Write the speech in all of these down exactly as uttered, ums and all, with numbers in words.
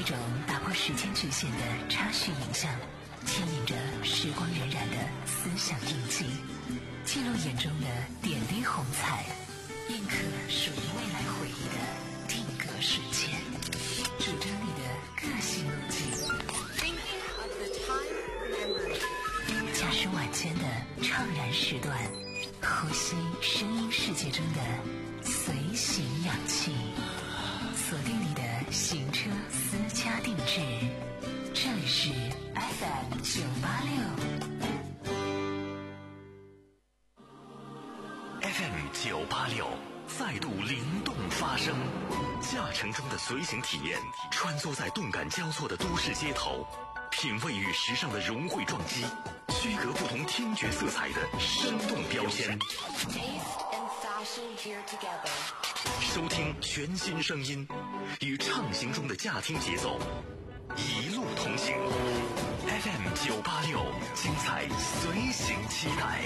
种打破时间局限的插叙影像，牵引着时光荏苒的思想印记，记录眼中的点滴红彩，印刻属于未来回忆的定格瞬间，主张你的个性路径，加深晚间的怅然时段，呼吸声音世界中的随行氧气，锁定你的行车私家定制，这里是 F M 九八六 F M 九八六再度灵动发声，驾乘中的随行体验，穿梭在动感交错的都市街头，品味与时尚的融汇撞击，区隔不同听觉色彩的生动标签，收听全新声音，与畅行中的驾听节奏一路同行。 F M 九八六精彩随行期待。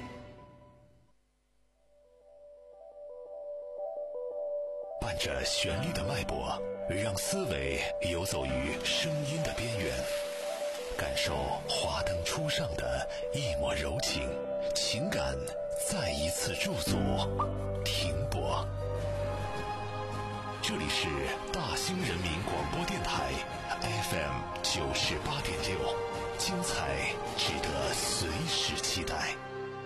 伴着旋律的脉搏，让思维游走于声音的边缘，感受华灯初上的一抹柔情，情感再一次驻足停泊。这里是大兴人民广播电台 F M 九十八点六，精彩值得随时期待。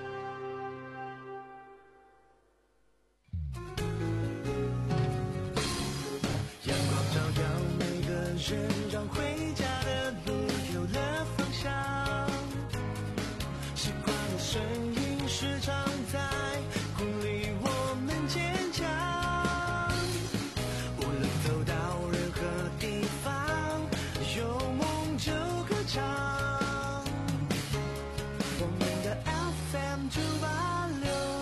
阳光照耀每个人，让回家的路有了方向。习惯的声音时常在鼓励我们坚强。无论走到任何地方，有梦就歌唱。我们的 F M 九八六。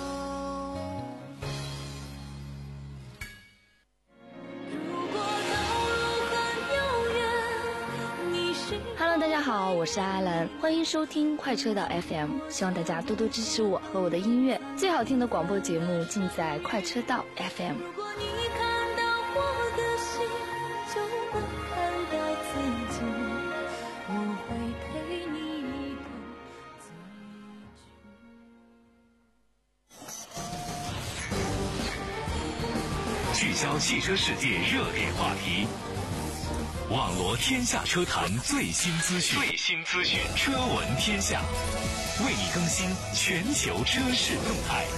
Hello， 大家好，我是阿兰，欢迎收听快车道 F M， 希望大家多多支持我和我的音乐，最好听的广播节目尽在快车道 F M。 如果你看到我的心，就会看到自己，我会陪你一同聚焦汽车世界热点话题，网罗天下车坛最新资讯，最新资讯，车闻天下，为你更新全球车市动态。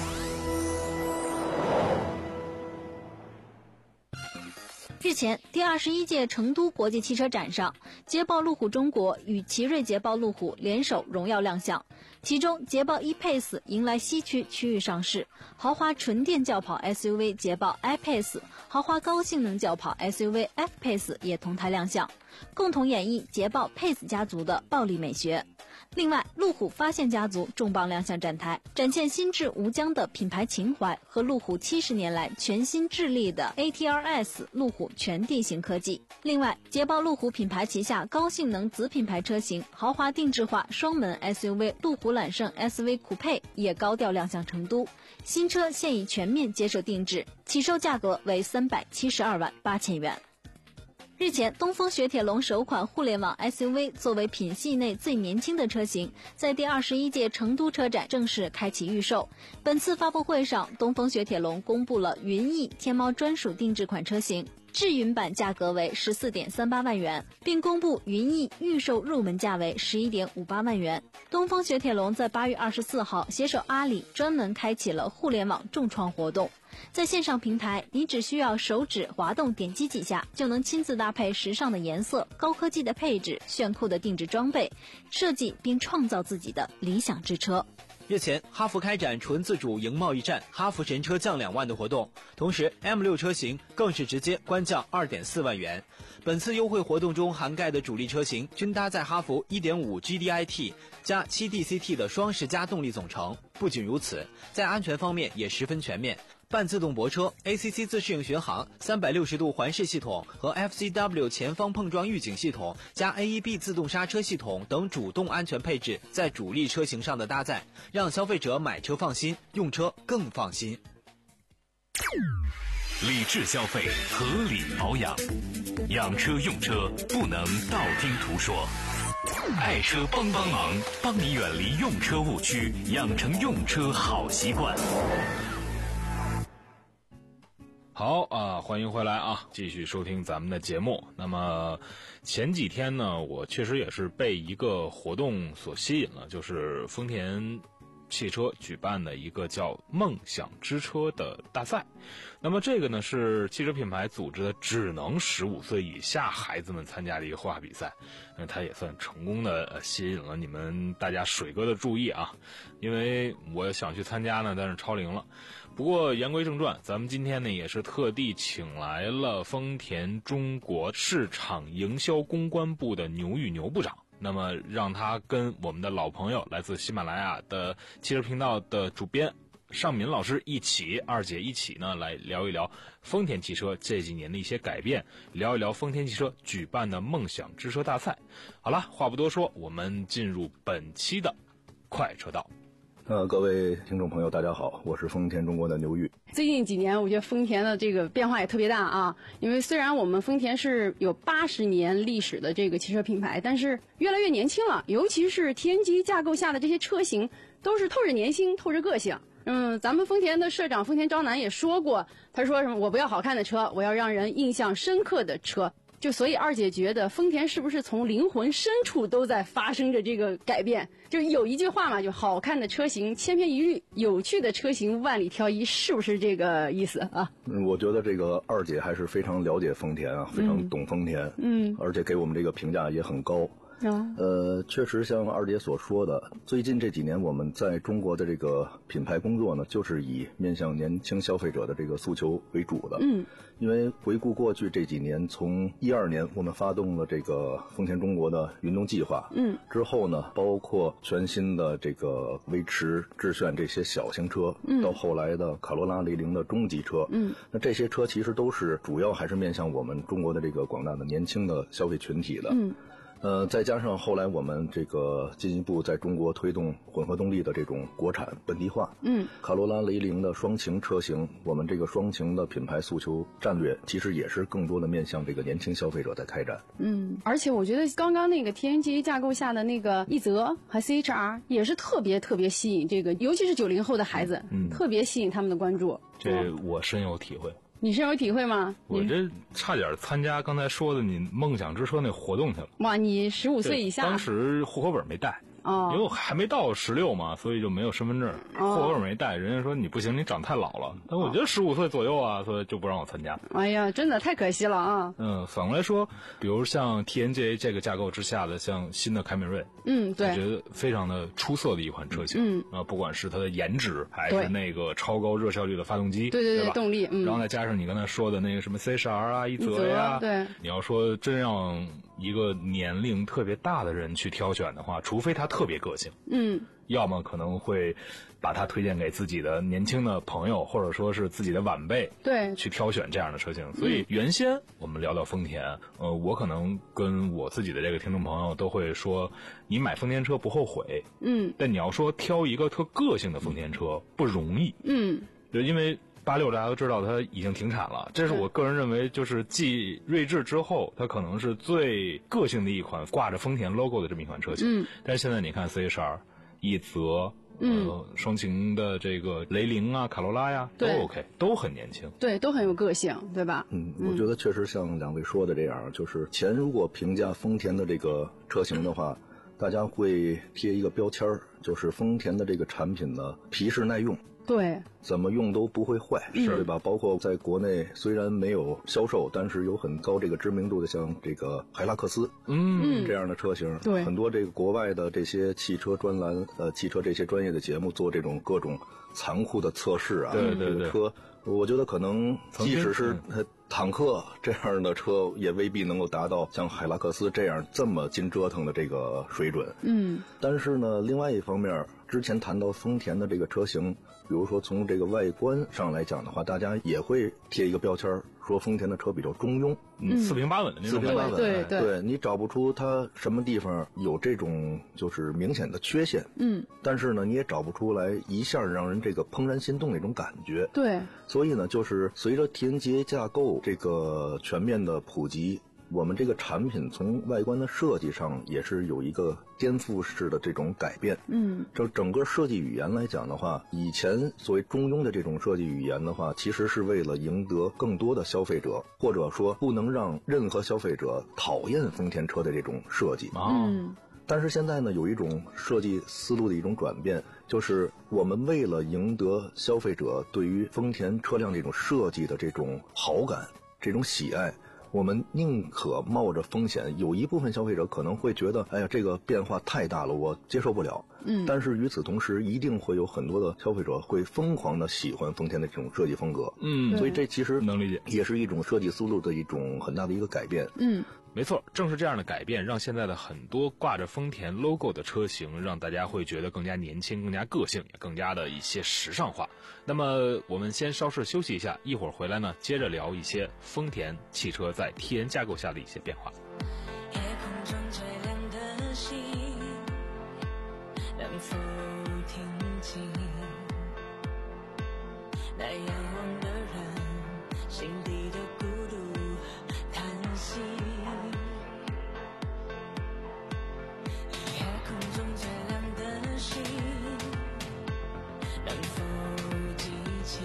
日前，第二十一届成都国际汽车展上，捷豹路虎中国与奇瑞捷豹路虎联手荣耀亮相。其中，捷豹 E-Pace 迎来西区区域上市，豪华纯电轿跑 S U V 捷豹 I-Pace、豪华高性能轿跑 S U V F-Pace 也同台亮相，共同演绎捷豹 Pace 家族的暴力美学。另外，路虎发现家族重磅亮相展台，展现新至吴江的品牌情怀和路虎七十年来全新致力的 A T R S 路虎全地形科技。另外，捷豹路虎品牌旗下高性能子品牌车型豪华定制化双门 S U V 路虎揽胜 S V 酷配也高调亮相成都，新车现已全面接受定制，起售价格为三百七十二万八千元。日前，东风雪铁龙首款互联网 S U V 作为品系内最年轻的车型，在第二十一届成都车展正式开启预售。本次发布会上，东风雪铁龙公布了云翼天猫专属定制款车型，智云版价格为 十四点三八万元，并公布云翼预售入门价为 十一点五八万元。东风雪铁龙在八月二十四号携手阿里专门开启了互联网重创活动。在线上平台，你只需要手指滑动点击几下，就能亲自搭配时尚的颜色、高科技的配置、炫酷的定制装备，设计并创造自己的理想之车。 日前，哈弗开展纯自主赢贸易战，哈弗神车降两万的活动，同时 M 六 车型更是直接官降 二点四万元。本次优惠活动中涵盖的主力车型均搭载哈弗 一点五 G D I T 加 七 D C T 的双十佳动力总成。不仅如此，在安全方面也十分全面，半自动泊车、A C C 自适应巡航、三百六十度环视系统和 F C W 前方碰撞预警系统加 A E B 自动刹车系统等主动安全配置在主力车型上的搭载，让消费者买车放心，用车更放心。 理智消费，合理保养，养车用车不能道听途说。爱车帮帮忙，帮你远离用车误区，养成用车好习惯。 好啊，欢迎回来啊，继续收听咱们的节目。那么前几天呢，我确实也是被一个活动所吸引了，就是丰田汽车举办的一个叫梦想之车的大赛。那么这个呢是汽车品牌组织的只能十五岁以下孩子们参加的一个画画比赛。那它也算成功的吸引了你们大家水哥的注意啊，因为我想去参加呢，但是超龄了。不过言归正传，咱们今天呢也是特地请来了丰田中国市场营销公关部的牛玉牛部长，那么让他跟我们的老朋友来自喜马拉雅的汽车频道的主编尚敏老师一起，二姐一起呢来聊一聊丰田汽车这几年的一些改变，聊一聊丰田汽车举办的梦想之车大赛。好了，话不多说，我们进入本期的快车道。 呃，各位听众朋友大家好，我是丰田中国的牛玉。 最近几年我觉得丰田的这个变化也特别大啊，因为虽然我们丰田是有八十年历史的这个汽车品牌，但是越来越年轻了，尤其是 T N G A 架构下的这些车型都是透着年轻透着个性。嗯，咱们丰田的社长丰田昭南也说过，他说什么我不要好看的车，我要让人印象深刻的车。就所以二姐觉得丰田是不是从灵魂深处都在发生着这个改变？就有一句话嘛，就好看的车型千篇一律，有趣的车型万里挑一，是不是这个意思啊？ 嗯，我觉得这个二姐还是非常了解丰田啊，非常懂丰田，嗯，而且给我们这个评价也很高。 啊， 呃，确实像二姐所说的，最近这几年我们在中国的这个品牌工作呢，就是以面向年轻消费者的这个诉求为主的。嗯，因为回顾过去这几年，从一二年我们发动了这个丰田中国的运动计划，嗯，之后呢，包括全新的这个威驰、致炫这些小型车，嗯，到后来的卡罗拉、雷凌的中级车，嗯，那这些车其实都是主要还是面向我们中国的这个广大的年轻的消费群体的。嗯。呃，再加上后来我们这个进一步在中国推动混合动力的这种国产本地化，嗯，卡罗拉、雷凌的双擎车型，我们这个双擎的品牌诉求战略，其实也是更多的面向这个年轻消费者在开展。 嗯，而且我觉得刚刚那个 T N G A 架构下的那个奕泽和 C H R 也是特别特别吸引这个，尤其是九零后的孩子，嗯，特别吸引他们的关注。 这我深有体会。 你深有体会吗？ 我这差点参加刚才说的你梦想之车那活动去了。 哇，你十五岁以下， 当时户口本没带。哦，因为我还没到十六嘛，所以就没有身份证，户口本没带。人家说你不行，你长太老了。但我觉得十五岁左右啊，所以就不让我参加。 哎呀，真的太可惜了啊！ 嗯，反过来说，比如像 T N G A 这个架构之下的，像新的凯美瑞， 嗯，对， 我觉得非常的出色的一款车型。嗯，啊，不管是它的颜值，还是那个超高热效率的发动机， 对对对, 对吧动力，嗯， 然后再加上你刚才说的那个什么 C H R 啊、奕泽呀， 对， 你要说真让一个年龄特别大的人去挑选的话，除非他特别个性，嗯，要么可能会把它推荐给自己的年轻的朋友，或者说是自己的晚辈， 对， 去挑选这样的车型。所以原先我们聊到丰田，呃，我可能跟我自己的这个听众朋友都会说，你买丰田车不后悔，嗯，但你要说挑一个特个性的丰田车不容易，嗯，就因为八六大家都知道它已经停产了，这是我个人认为就是继锐志之后它可能是最个性的一款挂着丰田 logo 的这么一款车型。嗯，但是现在你看 C H R、奕泽，嗯，呃，双擎的这个雷凌啊、卡罗拉呀，都 OK， 都很年轻， 对，都很有个性，对吧？ 嗯，我觉得确实像两位说的这样，就是前如果评价丰田的这个车型的话，大家会贴一个标签儿，就是丰田的这个产品呢皮实耐用。 对， 怎么用都不会坏，是对吧？包括在国内虽然没有销售，但是有很高这个知名度的，像这个海拉克斯，嗯，这样的车型， 对， 很多这个国外的这些汽车专栏，呃，汽车这些专业的节目做这种各种残酷的测试啊， 对对对， 这个车，我觉得可能即使是它坦克这样的车也未必能够达到像海拉克斯这样这么劲折腾的这个水准。 嗯， 但是呢，另外一方面，之前谈到丰田的这个车型，比如说从这个外观上来讲的话，大家也会贴一个标签，说丰田的车比较中庸， 嗯，四平八稳的那种四平八稳， 对对对，你找不出它什么地方有这种就是明显的缺陷， 嗯， 但是呢，你也找不出来一下让人这个怦然心动那种感觉， 对， 所以呢，就是随着 T N G A 架构这个全面的普及，我们这个产品从外观的设计上也是有一个颠覆式的这种改变。 嗯， 就整个设计语言来讲的话，以前所谓中庸的这种设计语言的话，其实是为了赢得更多的消费者，或者说不能让任何消费者讨厌丰田车的这种设计。 嗯， 但是现在呢，有一种设计思路的一种转变，就是我们为了赢得消费者对于丰田车辆这种设计的这种好感、这种喜爱，我们宁可冒着风险，有一部分消费者可能会觉得，哎呀，这个变化太大了，我接受不了。 嗯， 但是与此同时，一定会有很多的消费者会疯狂的喜欢丰田的这种设计风格。 嗯， 所以这其实能理解， 也是一种设计思路的一种很大的一个改变。 嗯。 没错，正是这样的改变，让现在的很多挂着丰田 logo 的车型，让大家会觉得更加年轻、更加个性，也更加的一些时尚化。那么我们先稍事休息一下，一会儿回来呢，接着聊一些丰田汽车在 T N 架构下的一些变化。 夜空中最亮的星，能否听清那仰望的人心底的孤独叹息？夜空中最亮的星，能否记起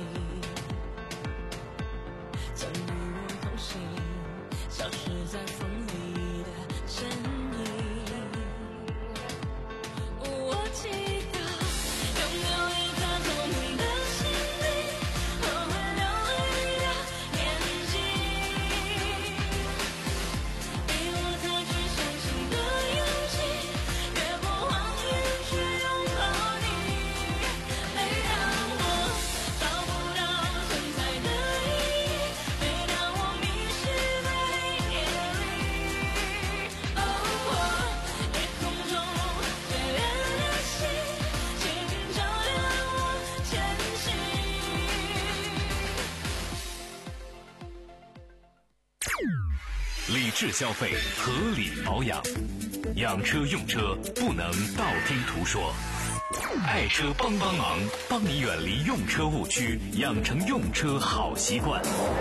曾与我同行，消失在风里的身影？我祈祷拥有一颗透明的心灵，我会流泪的眼睛，给我采取相信的勇气，越过谎言去拥抱你。每当我找不到存在的意义，每当我迷失在夜里，哦，夜空中最亮的星，请照亮我前行。 理智消费，合理保养，养车用车不能道听途说。爱车帮帮忙，帮你远离用车误区，养成用车好习惯。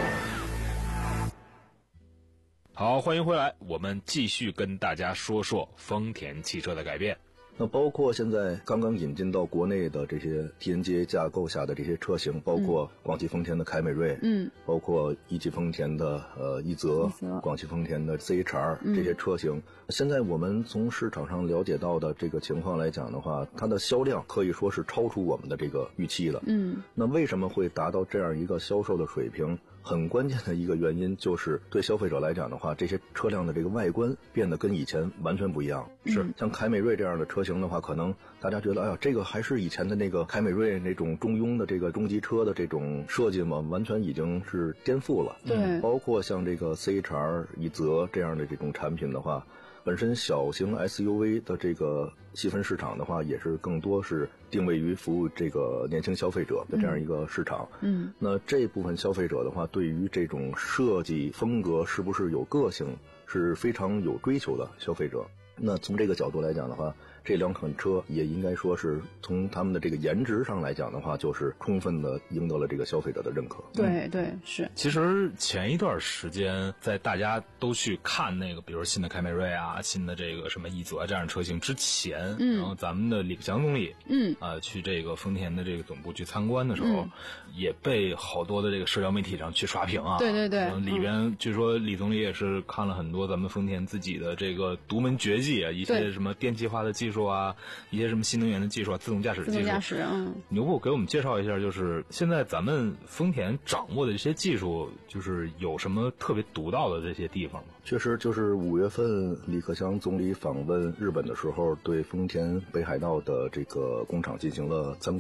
好，欢迎回来，我们继续跟大家说说丰田汽车的改变。 那包括现在刚刚引进到国内的这些 T N G A 架构下的这些车型，包括广汽丰田的凯美瑞， 嗯， 包括一汽丰田的呃奕泽， 奕泽广汽丰田的 C H R 嗯这些车型，现在我们从市场上了解到的这个情况来讲的话，它的销量可以说是超出我们的这个预期了。 嗯， 那为什么会达到这样一个销售的水平？很关键的一个原因就是对消费者来讲的话，这些车辆的这个外观变得跟以前完全不一样。 是像凯美瑞这样的车型的话，可能大家觉得，哎呀，这个还是以前的那个凯美瑞那种中庸的这个中级车的这种设计嘛，完全已经是颠覆了。 对包括像这个 C H R、奕泽这样的这种产品的话，本身小型 S U V 的这个细分市场的话，也是更多是定位于服务这个年轻消费者的这样一个市场。 嗯， 那这部分消费者的话，对于这种设计风格是不是有个性，是非常有追求的消费者。那从这个角度来讲的话，这两款车也应该说是从他们的这个颜值上来讲的话，就是充分的赢得了这个消费者的认可。 对对是。 其实前一段时间，在大家都去看那个，比如新的凯美瑞啊、新的这个什么奕泽这样的车型之前， 嗯， 然后咱们的李克强总理， 嗯， 啊、呃，去这个丰田的这个总部去参观的时候， 嗯、 也被好多的这个社交媒体上去刷屏啊。 对对对， 里边、嗯、据说李总理也是看了很多咱们丰田自己的这个独门绝技啊，一些什么电气化的技术啊。一些什么新能源的技术啊，自动驾驶技术。 自动驾驶，嗯。 牛步给我们介绍一下，就是现在咱们丰田掌握的这些技术，就是有什么特别独到的这些地方吗？ 确实，就是五月份李克强总理访问日本的时候，对丰田北海道的这个工厂进行了参观。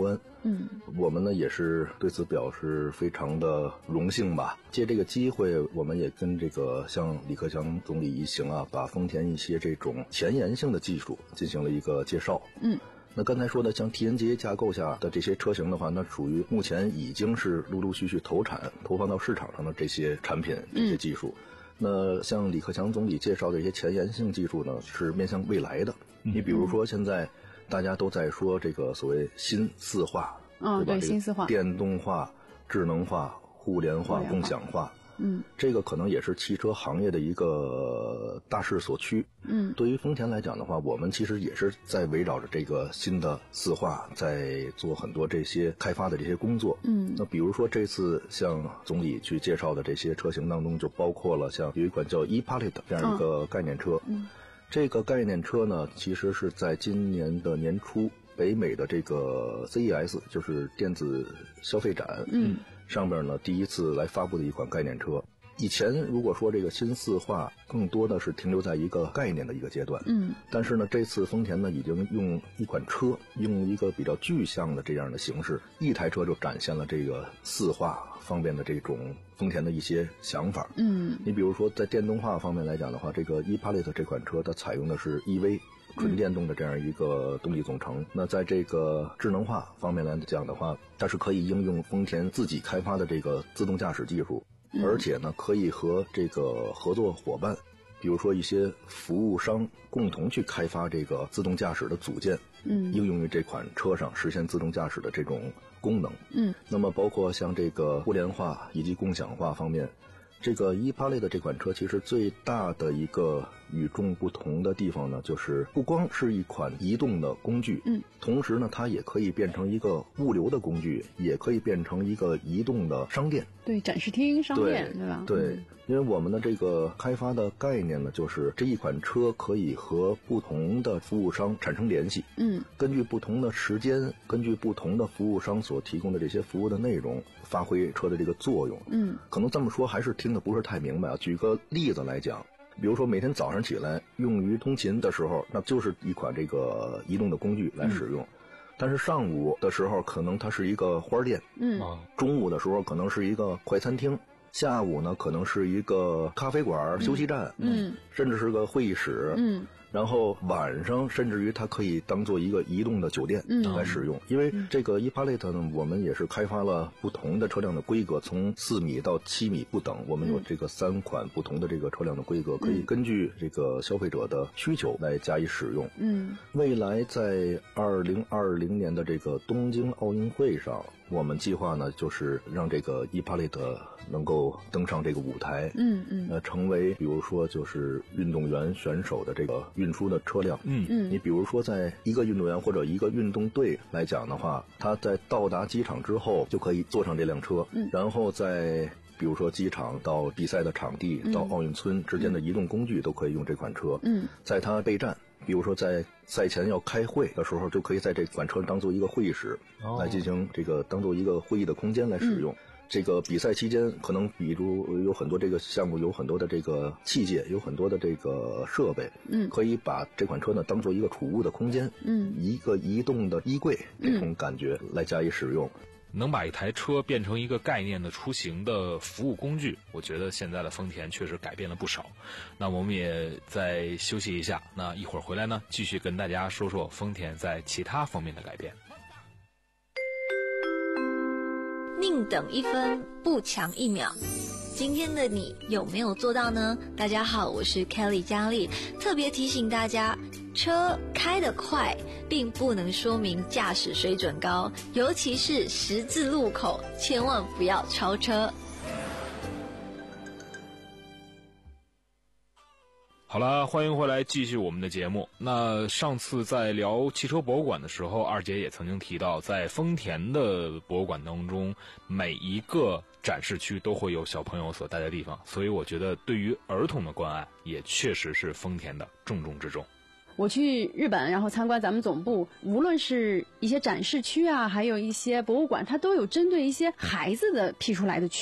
嗯， 我们呢也是对此表示非常的荣幸吧。借这个机会，我们也跟这个像李克强总理一行啊，把丰田一些这种前沿性的技术进行了一个介绍。 嗯。 那刚才说的像 T N G A 架构下的这些车型的话，那属于目前已经是陆陆续续投产投放到市场上的这些产品这些技术。嗯、那像李克强总理介绍的一些前沿性技术呢，是面向未来的。嗯、你比如说现在大家都在说这个所谓新四化， 嗯、 对吧？ 对，新四化， 电动化、智能化、互联化、共享化。 嗯， 这个可能也是汽车行业的一个大势所趋。 嗯， 对于丰田来讲的话，我们其实也是在围绕着这个新的四化，在做很多这些开发的这些工作。 嗯， 那比如说这次像总理去介绍的这些车型当中，就包括了像有一款叫 e-Pilot 这样一个概念车。 嗯， 这个概念车呢，其实是在今年的年初，北美的这个 C E S 就是电子消费展。 嗯。 上面呢，第一次来发布的一款概念车。以前如果说这个新四化，更多的是停留在一个概念的一个阶段。 嗯。 但是呢，这次丰田呢，已经用一款车，用一个比较具象的这样的形式，一台车就展现了这个四化方面的这种丰田的一些想法。 嗯。 你比如说在电动化方面来讲的话，这个 e-Pilot 这款车它采用的是 E V。纯电动的这样一个动力总成。嗯、那在这个智能化方面来讲的话，它是可以应用丰田自己开发的这个自动驾驶技术， 嗯、 而且呢可以和这个合作伙伴，比如说一些服务商共同去开发这个自动驾驶的组件， 嗯， 应用于这款车上实现自动驾驶的这种功能。 嗯， 那么包括像这个互联化以及共享化方面。这个 e-Pilot 的这款车其实最大的一个与众不同的地方呢，就是不光是一款移动的工具， 嗯， 同时呢，它也可以变成一个物流的工具，也可以变成一个移动的商店。 对，展示厅、商店， 对, 对吧？ 对， 嗯、 因为我们的这个开发的概念呢，就是这一款车可以和不同的服务商产生联系， 嗯， 根据不同的时间，根据不同的服务商所提供的这些服务的内容，发挥车的这个作用。 嗯， 可能这么说还是听得不是太明白啊。举个例子来讲，比如说每天早上起来用于通勤的时候，那就是一款这个移动的工具来使用。嗯，但是上午的时候可能它是一个花店， 嗯， 中午的时候可能是一个快餐厅，下午呢可能是一个咖啡馆、休息站， 嗯， 甚至是个会议室， 嗯， 然后晚上甚至于它可以当做一个移动的酒店来使用。嗯、因为这个 e-Pilot 呢，我们也是开发了不同的车辆的规格，从四米到七米不等，我们有这个三款不同的这个车辆的规格，嗯、可以根据这个消费者的需求来加以使用。 嗯， 未来在二零二零年的这个东京奥运会上，我们计划呢就是让这个 e-Pilot 能够登上这个舞台， 嗯嗯， 呃，成为比如说就是运动员选手的这个运输的车辆。 嗯嗯， 你比如说在一个运动员或者一个运动队来讲的话，他在到达机场之后就可以坐上这辆车， 嗯， 然后在比如说机场到比赛的场地、嗯、到奥运村之间的移动工具都可以用这款车。 嗯， 在他备战，比如说在赛前要开会的时候，就可以在这款车当做一个会议室、哦、来进行这个当做一个会议的空间来使用。嗯，这个比赛期间，可能比如有很多这个项目，有很多的这个器械，有很多的这个设备， 嗯， 可以把这款车呢当做一个储物的空间， 嗯， 一个移动的衣柜这种感觉来加以使用。 能把一台车变成一个概念的出行的服务工具，我觉得现在的丰田确实改变了不少。那我们也再休息一下，那一会儿回来呢，继续跟大家说说丰田在其他方面的改变。 宁等一分，不强一秒。今天的你有没有做到呢？大家好，我是 Kelly 佳丽，特别提醒大家，车开得快并不能说明驾驶水准高，尤其是十字路口，千万不要超车。 好了，欢迎回来继续我们的节目。那上次在聊汽车博物馆的时候，二姐也曾经提到，在丰田的博物馆当中，每一个展示区都会有小朋友所待的地方，所以我觉得对于儿童的关爱也确实是丰田的重中之重。 我去日本，然后参观咱们总部，无论是一些展示区啊，还有一些博物馆，它都有针对一些孩子的辟出来的区域。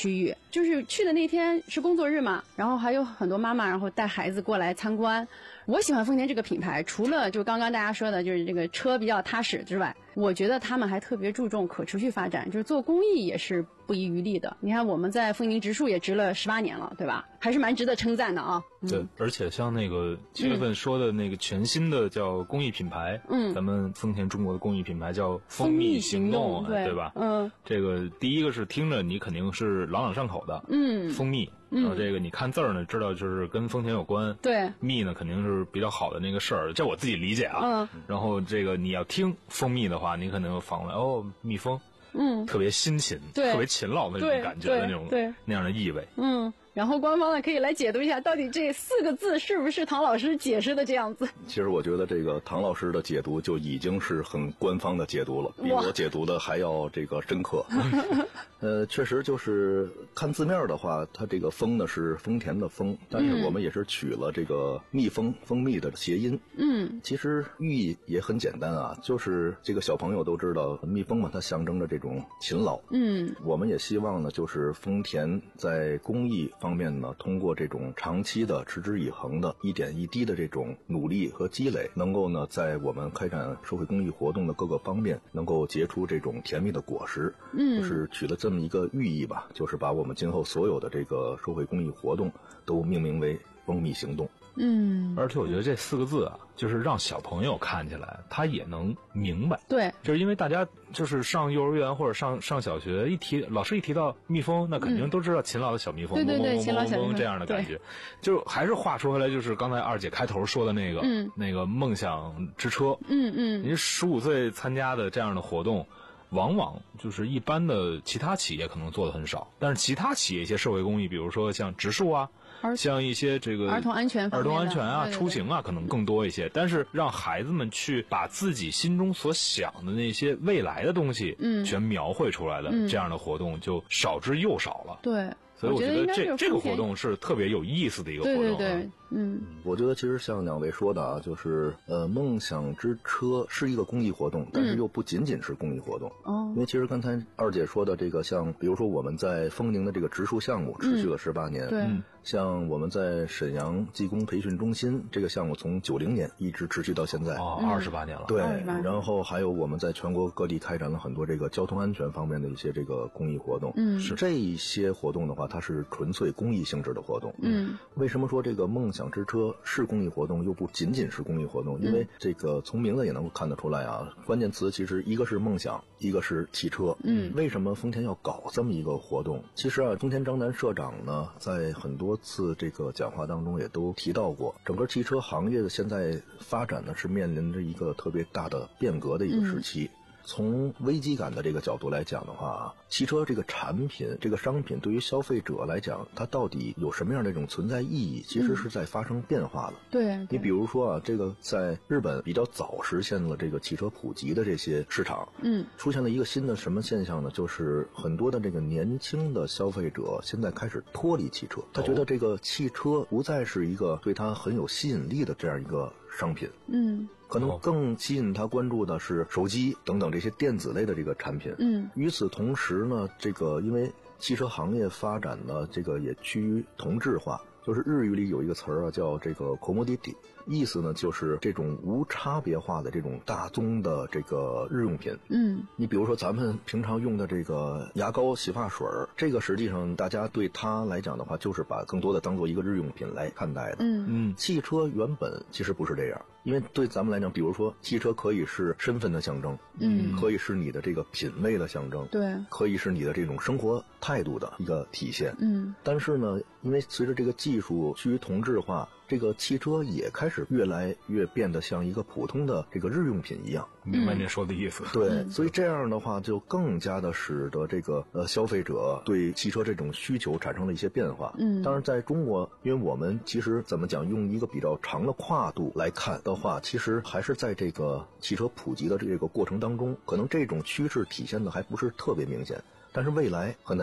就是去的那天是工作日嘛，然后还有很多妈妈然后带孩子过来参观。我喜欢丰田这个品牌，除了就刚刚大家说的就是这个车比较踏实之外，我觉得他们还特别注重可持续发展，就是做公益也是不遗余力的。你看我们在丰宁植树也植了十八年了，对吧？还是蛮值得称赞的啊。 对， 嗯、 而且像那个七月份说的那个全新的叫公益品牌， 嗯， 咱们丰田中国的公益品牌叫蜂蜜行动， 对, 对吧？ 嗯， 这个第一个是听着你肯定是朗朗上口的， 嗯， 蜂蜜。然后这个你看字儿呢，知道就是跟丰田有关。 对， 蜜呢肯定是比较好的那个事儿，这我自己理解啊。 嗯。 然后这个你要听蜂蜜的话，你可能会反过来哦，蜜蜂， 嗯， 特别辛勤， 对， 特别勤劳的那种感觉的那种， 对， 那样的意味。 嗯。然后官方呢可以来解读一下，到底这四个字是不是唐老师解释的这样子？ 其实我觉得这个唐老师的解读就已经是很官方的解读了，比我解读的还要这个深刻。呃，确实就是看字面的话，它这个蜂呢是丰田的蜂，但是我们也是取了这个蜜蜂蜂蜜的谐音。 嗯， 其实寓意也很简单啊，就是这个小朋友都知道蜜蜂嘛，它象征着这种勤劳。 嗯， 我们也希望呢，就是丰田在公益方面呢，通过这种长期的持之以恒的一点一滴的这种努力和积累，能够呢在我们开展社会公益活动的各个方面能够结出这种甜蜜的果实。 嗯， 就是取了这么一个寓意吧，就是把我们今后所有的这个社会公益活动都命名为蜂蜜行动。 嗯， 而且我觉得这四个字啊，就是让小朋友看起来他也能明白。 对， 就是因为大家就是上幼儿园或者上上小学，一提老师一提到蜜蜂，那肯定都知道勤劳的小蜜蜂， 对对对，勤劳小蜜蜂这样的感觉，就还是话说回来，就是刚才二姐开头说的那个， 嗯， 那个梦想之车， 嗯嗯， 您十五岁参加的这样的活动。往往就是一般的其他企业可能做的很少，但是其他企业一些社会公益，比如说像植树啊，像一些这个儿童安全、 儿童安全啊、 对对对出行啊，可能更多一些。但是让孩子们去把自己心中所想的那些未来的东西， 嗯， 全描绘出来的、 嗯、 这样的活动就少之又少了。 对。 所以我觉得这这个活动是是特别有意思的一个活动、啊。 对对对，嗯， 我觉得其实像两位说的啊，就是呃，梦想之车是一个公益活动，但是又不仅仅是公益活动。 哦、 嗯，因为其实刚才二姐说的这个，像比如说我们在丰宁的这个植树项目持续了十八年， 嗯、对。 嗯像我们在沈阳技工培训中心这个项目，从九零年一直持续到现在， 哦，二十八年了。 对，然后还有我们在全国各地开展了很多这个交通安全方面的一些这个公益活动。 嗯， 是这一些活动的话，它是纯粹公益性质的活动。 嗯， 为什么说这个梦想之车是公益活动，又不仅仅是公益活动？因为这个从名字也能够看得出来啊，关键词其实一个是梦想，一个是汽车。 嗯， 为什么丰田要搞这么一个活动？其实啊，丰田章男社长呢，在很多次这个讲话当中也都提到过，整个汽车行业的现在发展呢是面临着一个特别大的变革的一个时期。嗯，从危机感的这个角度来讲的话啊，汽车这个产品这个商品对于消费者来讲，它到底有什么样的一种存在意义，其实是在发生变化的。 嗯、对， 你比如说啊，这个在日本比较早实现了这个汽车普及的这些市场， 嗯， 出现了一个新的什么现象呢？就是很多的这个年轻的消费者现在开始脱离汽车，他觉得这个汽车不再是一个对他很有吸引力的这样一个商品。 嗯。 可能更吸引他关注的是手机等等这些电子类的这个产品。 嗯， 与此同时呢，这个因为汽车行业发展呢，这个也趋于同质化，就是日语里有一个词儿啊，叫这个 commodity， 意思呢就是这种无差别化的这种大宗的这个日用品。 嗯， 你比如说咱们平常用的这个牙膏、洗发水，这个实际上大家对它来讲的话，就是把更多的当做一个日用品来看待的。 嗯嗯，汽车原本其实不是这样。因为对咱们来讲，比如说汽车可以是身份的象征， 嗯， 可以是你的这个品味的象征， 对， 可以是你的这种生活态度的一个体现， 嗯。 但是呢，因为随着这个技术趋于同质化，这个汽车也开始越来越变得像一个普通的这个日用品一样。 明白您说的意思。 对，嗯、所以这样的话就更加的使得这个呃消费者对汽车这种需求产生了一些变化。 嗯， 当然在中国，因为我们其实怎么讲，用一个比较长的跨度来看的话，其实还是在这个汽车普及的这个过程当中，可能这种趋势体现的还不是特别明显。但是未来很难讲，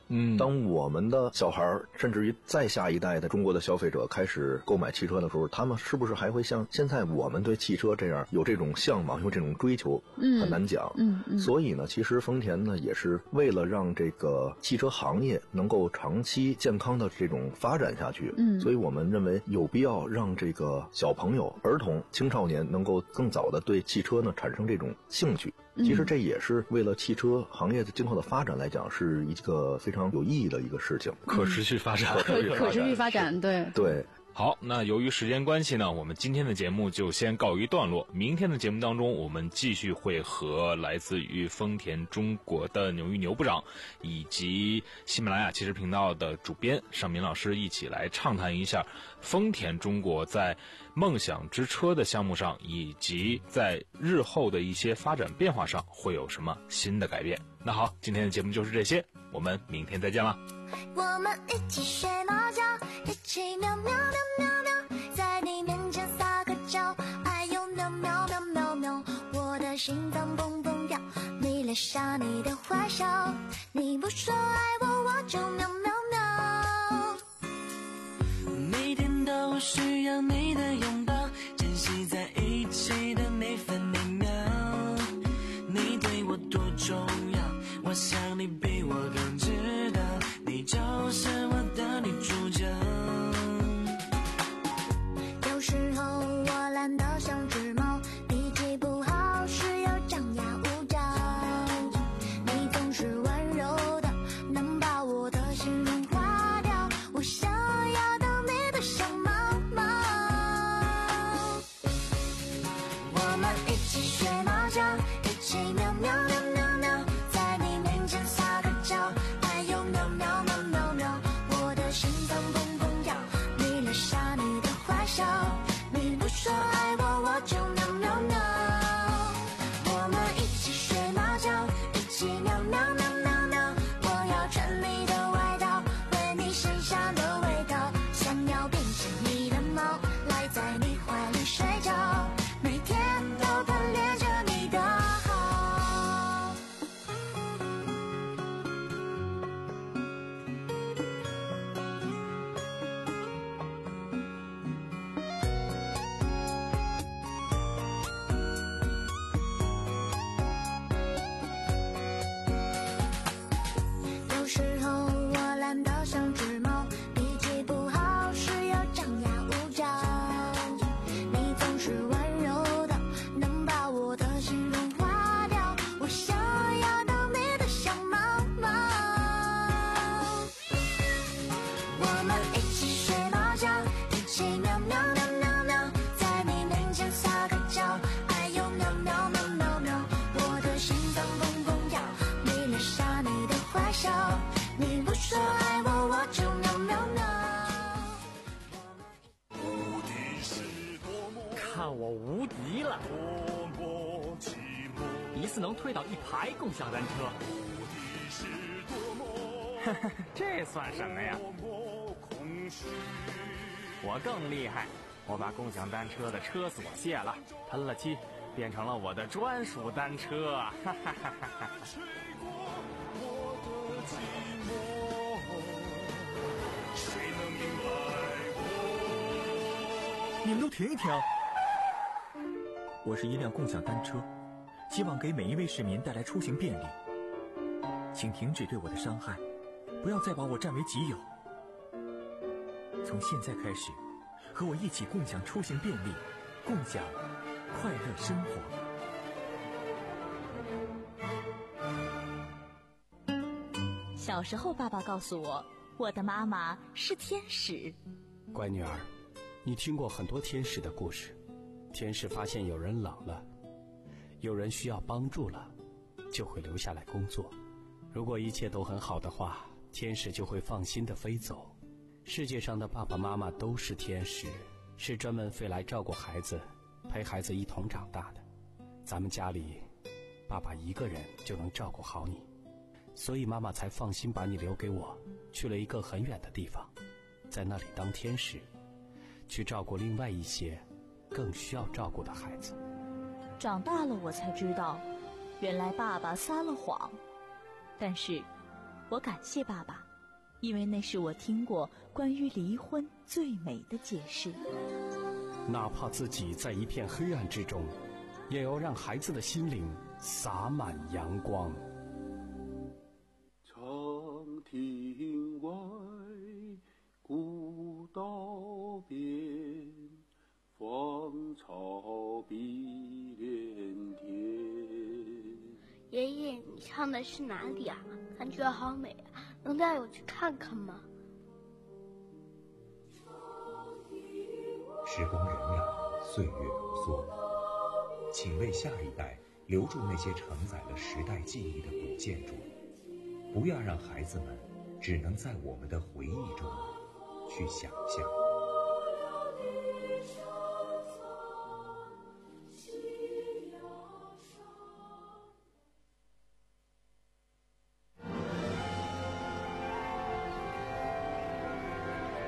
嗯，当我们的小孩甚至于再下一代的中国的消费者开始购买汽车的时候，他们是不是还会像现在我们对汽车这样有这种向往，有这种追求？嗯，很难讲。 嗯嗯。 所以呢，其实丰田呢也是为了让这个汽车行业能够长期健康的这种发展下去。嗯，所以我们认为有必要让这个小朋友、儿童、青少年能够更早的对汽车呢产生这种兴趣。其实这也是为了汽车行业的今后的发展来讲，是一个非常有意义的一个事情。 可持续发展， 可可持续发展，对对。 好，那由于时间关系呢，我们今天的节目就先告一段落。明天的节目当中，我们继续会和来自于丰田中国的牛玉牛部长，以及喜马拉雅汽车频道的主编尚民老师一起来畅谈一下丰田中国在梦想之车的项目上，以及在日后的一些发展变化上会有什么新的改变。那好，今天的节目就是这些，我们明天再见了。 我们一起睡猫觉，一起喵喵喵喵喵，在你面前撒个娇，哎呦喵喵喵喵喵，我的心脏蹦蹦跳，你留下你的坏笑，你不说爱我，我就喵喵喵。每天都需要你的拥抱，珍惜在一起的每分每秒，你对我多重要，我想你比我更知道，你就是我的女主角。有时候我懒得像只猫，脾气不好时又张牙舞爪，你总是温柔的，能把我的心融化掉，我想要的美得像毛毛。我们一起睡猫觉，一起喵喵喵喵喵，在你面前撒个娇，哎呦喵喵喵喵喵，我的心脏蹦蹦跳，你留下你的坏笑，你不说爱我，我就喵喵喵。我们一起睡猫觉，一起喵喵喵喵喵，我要穿你的外套，闻你身上的味道，想要变成你的猫，赖在你怀里睡觉，每天都贪恋着你的好。有时候我懒得像只猫，脾气不好时又张牙舞爪，你总是温柔的，能把我的心融化掉，我想要的美得像毛毛。我们一起睡猫觉，一起喵喵喵喵喵，在你面前撒个娇，哎呦喵喵喵喵喵，我的心脏蹦蹦跳，你留下你的坏笑，你不说爱我，我就喵喵喵。 看我无敌了！一次能推倒一排共享单车，这算什么呀？我更厉害，我把共享单车的车锁卸了，喷了漆，变成了我的专属单车。哈哈哈哈哈！ 你们都停一停！我是一辆共享单车，希望给每一位市民带来出行便利。请停止对我的伤害，不要再把我占为己有。从现在开始，和我一起共享出行便利，共享快乐生活。 小时候，爸爸告诉我，我的妈妈是天使。 乖女儿，你听过很多天使的故事。天使发现有人冷了，有人需要帮助了，就会留下来工作。如果一切都很好的话，天使就会放心地飞走。世界上的爸爸妈妈都是天使，是专门飞来照顾孩子，陪孩子一同长大的。咱们家里，爸爸一个人就能照顾好你，所以妈妈才放心把你留给我，去了一个很远的地方，在那里当天使，去照顾另外一些更需要照顾的孩子。 长大了我才知道，原来爸爸撒了谎，但是我感谢爸爸，因为那是我听过关于离婚最美的解释。 哪怕自己在一片黑暗之中，也要让孩子的心灵洒满阳光。 长亭外，古道边，芳草碧连天。 爷爷，你唱的是哪里啊？感觉好美啊，能带我去看看吗？ 时光荏苒，岁月如梭，请为下一代留住那些承载了时代记忆的古建筑，不要让孩子们只能在我们的回忆中去想象。